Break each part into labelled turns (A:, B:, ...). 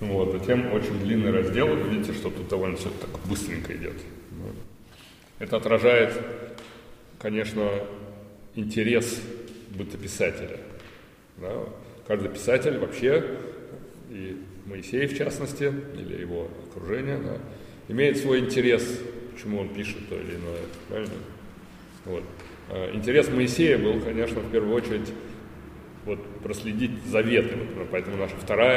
A: Вот, затем очень длинный раздел, вы видите, что тут довольно все так быстренько идет. Это отражает, конечно, интерес бытописателя. Да? Каждый писатель вообще, и Моисей в частности, или его окружение, да, имеет свой интерес, почему он пишет то или иное. Правильно? Вот. Интерес Моисея был, конечно, в первую очередь вот, проследить заветы. Вот, поэтому наша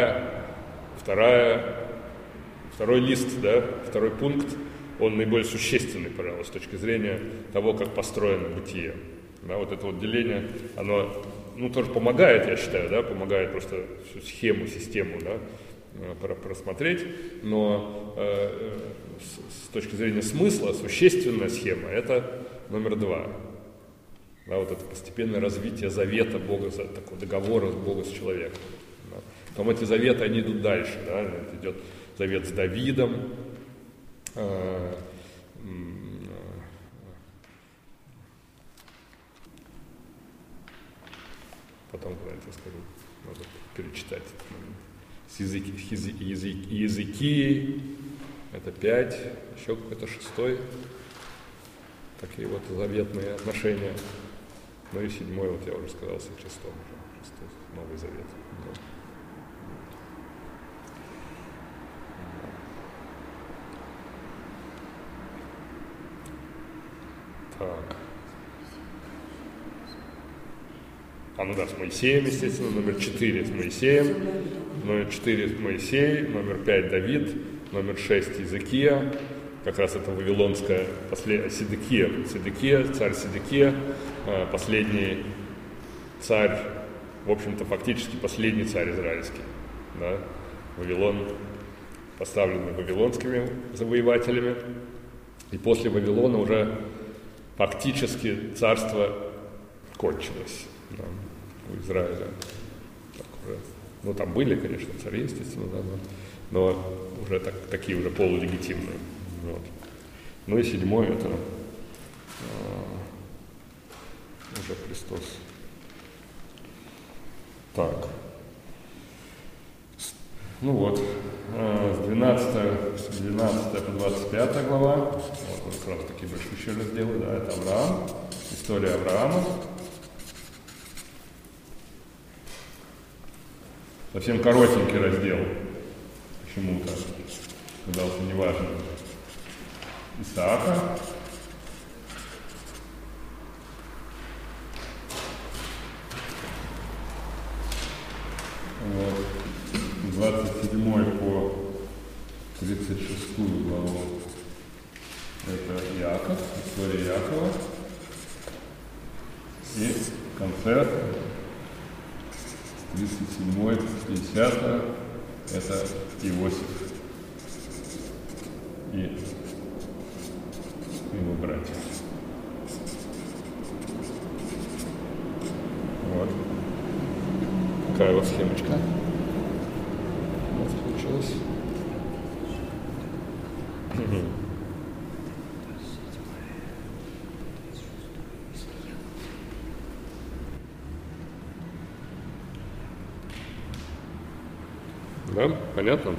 A: второй лист, да, второй пункт, он наиболее существенный, пожалуй, с точки зрения того, как построено бытие. Да, вот это вот деление, оно тоже помогает, я считаю, да, помогает просто всю схему, систему, да, просмотреть, но с точки зрения смысла существенная схема – это номер 2. Да, вот это постепенное развитие завета Бога, такого договора Бога с человеком. Да. Потом эти заветы, они идут дальше. Да, это идет завет с Давидом, потом куда-нибудь скажу, надо перечитать. С языки, это 5, еще какой-то 6, такие вот заветные отношения. Ну и 7, вот я уже сказал, с Христом, Христос, Новый Завет. Так. С Моисеем, естественно, номер 4 с Моисеем, номер 4 Моисей, номер 5 Давид, номер 6 Иезекия, как раз это вавилонская, Седекия, царь Седекия, последний царь, в общем-то, фактически последний царь израильский. Да? Вавилон поставлен вавилонскими завоевателями, и после Вавилона уже фактически царство кончилось. Да, у Израиля. Так уже, там были, конечно, цари, естественно, да, но уже такие уже полулегитимные. Вот. Ну и 7 это уже Христос. Так. С 12 по 25 глава, вот как раз такие большие разделы, да, это Авраам, история Авраама. Совсем коротенький раздел, почему-то, казался неважным. Исаака. Вот. 27 по 36 главу это Иаков, история Иакова. И в конце 37 50 это Иосиф и его братья. Вот. Такая вот схемочка у нас получилась. Да, понятно?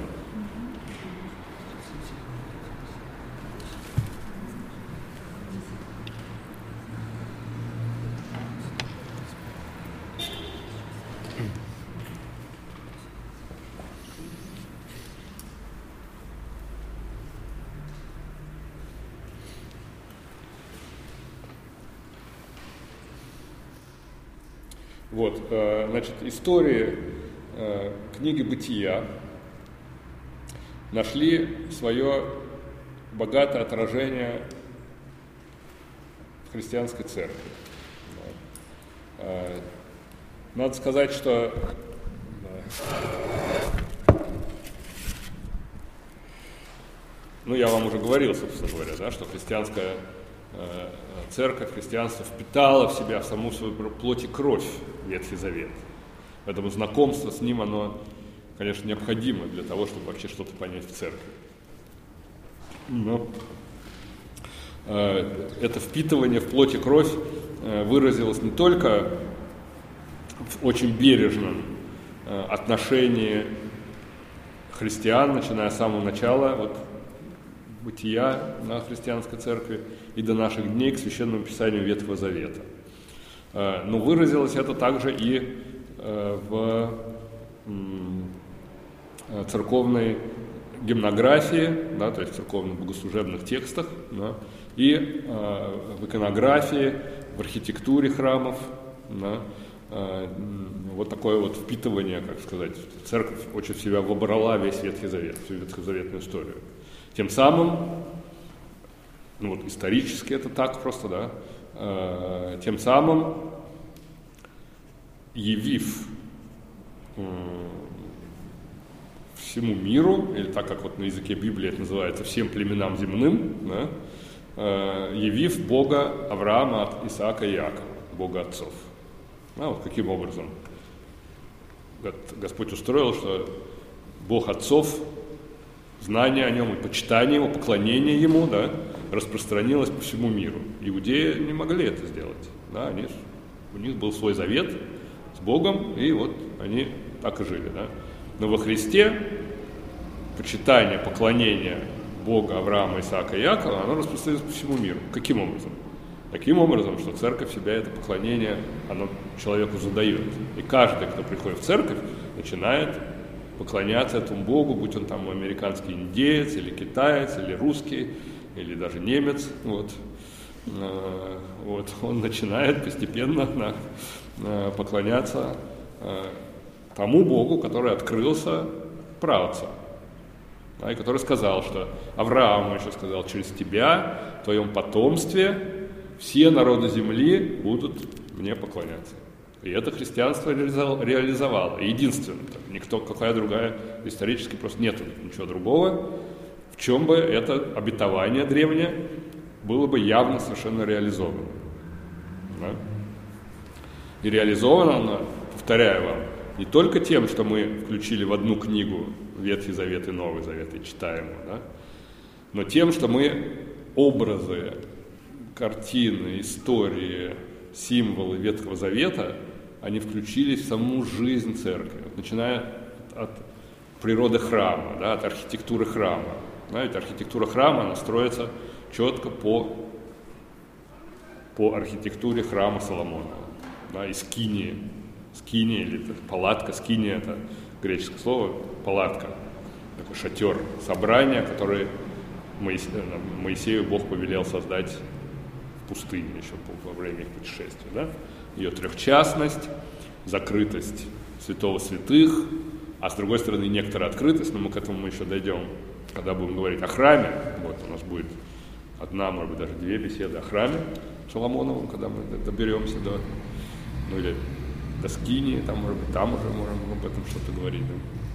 A: Вот, значит, истории книги «Бытия» нашли свое богатое отражение в христианской церкви. Надо сказать, что я вам уже говорил, собственно говоря, да, что христианская церковь, христианство впитало в себя в саму свою плоть и кровь Ветхий Завет. Поэтому знакомство с ним, оно, конечно, необходимо для того, чтобы вообще что-то понять в церкви. Но это впитывание в плоть и кровь выразилось не только в очень бережном отношении христиан, начиная с самого начала, вот, бытия на христианской церкви и до наших дней к Священному Писанию Ветхого Завета. Но выразилось это также и в церковной гимнографии, да, то есть в церковных богослужебных текстах, да, и в иконографии, в архитектуре храмов. Да, вот такое вот впитывание, как сказать, церковь очень в себя вобрала весь Ветхий Завет, всю ветхозаветную историю. Тем самым, ну вот исторически это так просто, да, тем самым явив всему миру, или так как вот на языке Библии это называется, всем племенам земным, да, явив Бога Авраама, Исаака и Иакова, Бога отцов. А вот каким образом Господь устроил, что Бог отцов, знание о нем и почитание его, поклонение ему, да, распространилось по всему миру. Иудеи не могли это сделать. Да, у них был свой завет с Богом, и вот они так и жили. Да. Но во Христе почитание, поклонение Бога Авраама, Исаака и Иакова, оно распространилось по всему миру. Каким образом? Таким образом, что церковь себя это поклонение, оно человеку задает. И каждый, кто приходит в церковь, начинает поклоняться этому Богу, будь он там американский индеец, или китаец, или русский, или даже немец. Вот. Вот. Он начинает постепенно поклоняться тому Богу, который открылся праотцам. Да, и который сказал, что Аврааму еще сказал, через тебя, в твоем потомстве, все народы земли будут мне поклоняться. И это христианство реализовало. Единственное, никто, какая другая, исторически просто нет ничего другого, в чем бы это обетование древнее было бы явно совершенно реализовано. Да? И реализовано оно, повторяю вам, не только тем, что мы включили в одну книгу Ветхий Завет и Новый Завет и читаем его, да? Но тем, что мы образы, картины, истории, символы Ветхого Завета, они включились в саму жизнь церкви, начиная от природы храма, да, от архитектуры храма. Знаете, архитектура храма, она строится четко по архитектуре храма Соломонова, да, и скинии. Скиния или палатка, скиния – это греческое слово, палатка, такой шатер, собрание, которое Моисею Бог повелел создать в пустыне еще во время их путешествия. Да? Ее трехчастность, закрытость святого святых, а с другой стороны некоторая открытость, но мы к этому еще дойдем, когда будем говорить о храме. Вот у нас будет одна, может быть, даже две беседы о храме Соломоновом, когда мы доберемся до, ну или до Скинии, там, может быть, там уже можем об этом что-то говорить. Да?